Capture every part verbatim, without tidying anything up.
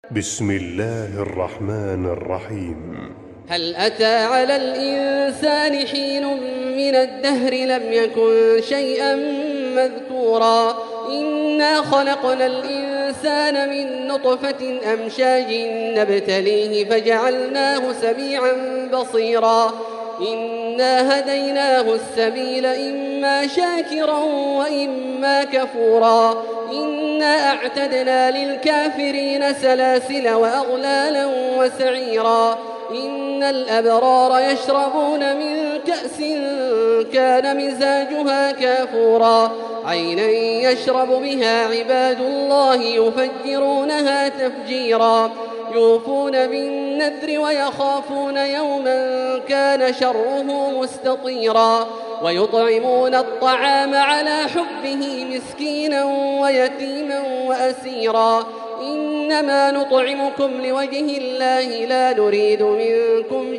بسم الله الرحمن الرحيم. هل أتى على الإنسان حين من الدهر لم يكن شيئا مذكورا إنا خلقنا الإنسان من نطفة أمشاج نبتليه فجعلناه سميعا بصيرا إنا هديناه السبيل إما شاكرا وإما كفورا إنا أعتدنا للكافرين سلاسل وأغلالا وسعيرا إن الأبرار يشربون من كأس كان مزاجها كافورا عينا يشرب بها عباد الله يفجرونها تفجيرا يوفون بالنذر ويخافون يوما كان شره مستطيرا ويطعمون الطعام على حبه مسكينا ويتيما وأسيرا إنما نطعمكم لوجه الله لا نريد منكم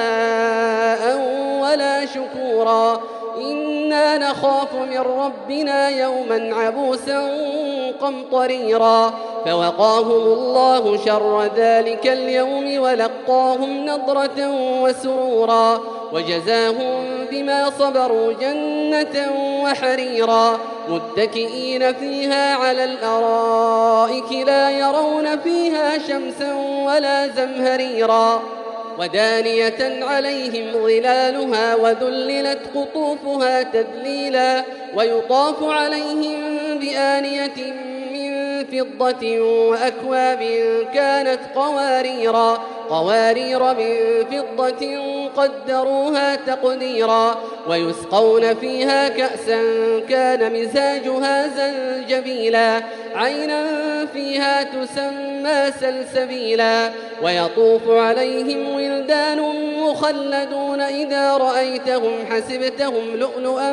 جزاء ولا شكورا إنا نخاف من ربنا يوما عبوسا قمطريرا فوقاهم الله شر ذلك اليوم ولقاهم نضرة وسرورا وجزاهم بما صبروا جنة وحريرا متكئين فيها على الأرائك لا يرون فيها شمسا ولا زمهريرا ودانية عليهم ظلالها وذللت قطوفها تذليلا ويطاف عليهم بآنية من فضة وأكواب كانت قواريرا قوارير من فضة قدروها تقديرا ويسقون فيها كأسا كان مزاجها زنجبيلا عينا فيها تسمى سلسبيلا ويطوف عليهم ولدان مخلدون إذا رأيتهم حسبتهم لؤلؤا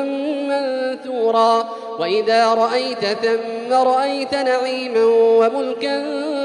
منثورا وإذا رأيت ثم رأيت نعيما وملكا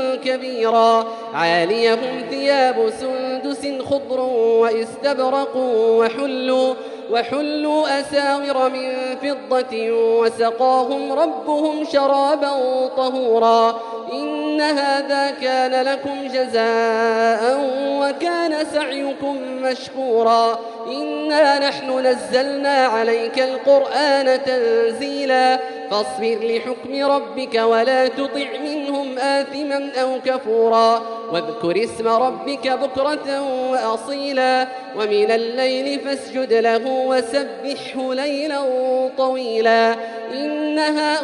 كبيرا عاليهم ثياب سندس خضر واستبرق وحلوا وحلوا أساور من فضة وسقاهم ربهم شرابا طهورا إن هذا كان لكم جزاء وكان سعيكم مشكورا إنا نحن نزلنا عليك القرآن تنزيلا فاصبر لحكم ربك ولا تطع منهم آثما أو كفورا واذكر اسم ربك بكرة وأصيلا ومن الليل فاسجد له وسبحه ليلا طويلا إن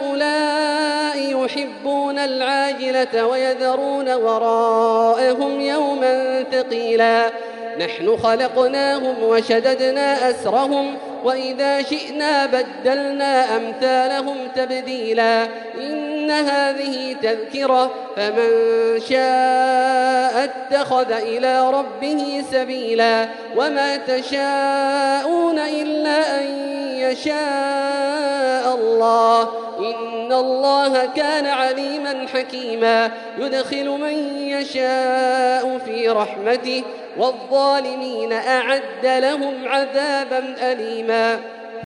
هؤلاء يحبون العاجلة ويذرون وراءهم يوما ثقيلا نحن خلقناهم وشددنا أسرهم وإذا شئنا بدلنا أمثالهم تبديلا إن هذه تذكرة فمن شاء اتخذ إلى ربه سبيلا وما تشاءون إلا أن يشاء الله إن الله كان عليما حكيما يدخل من يشاء في رحمته والظالمين أعد لهم عذابا أليما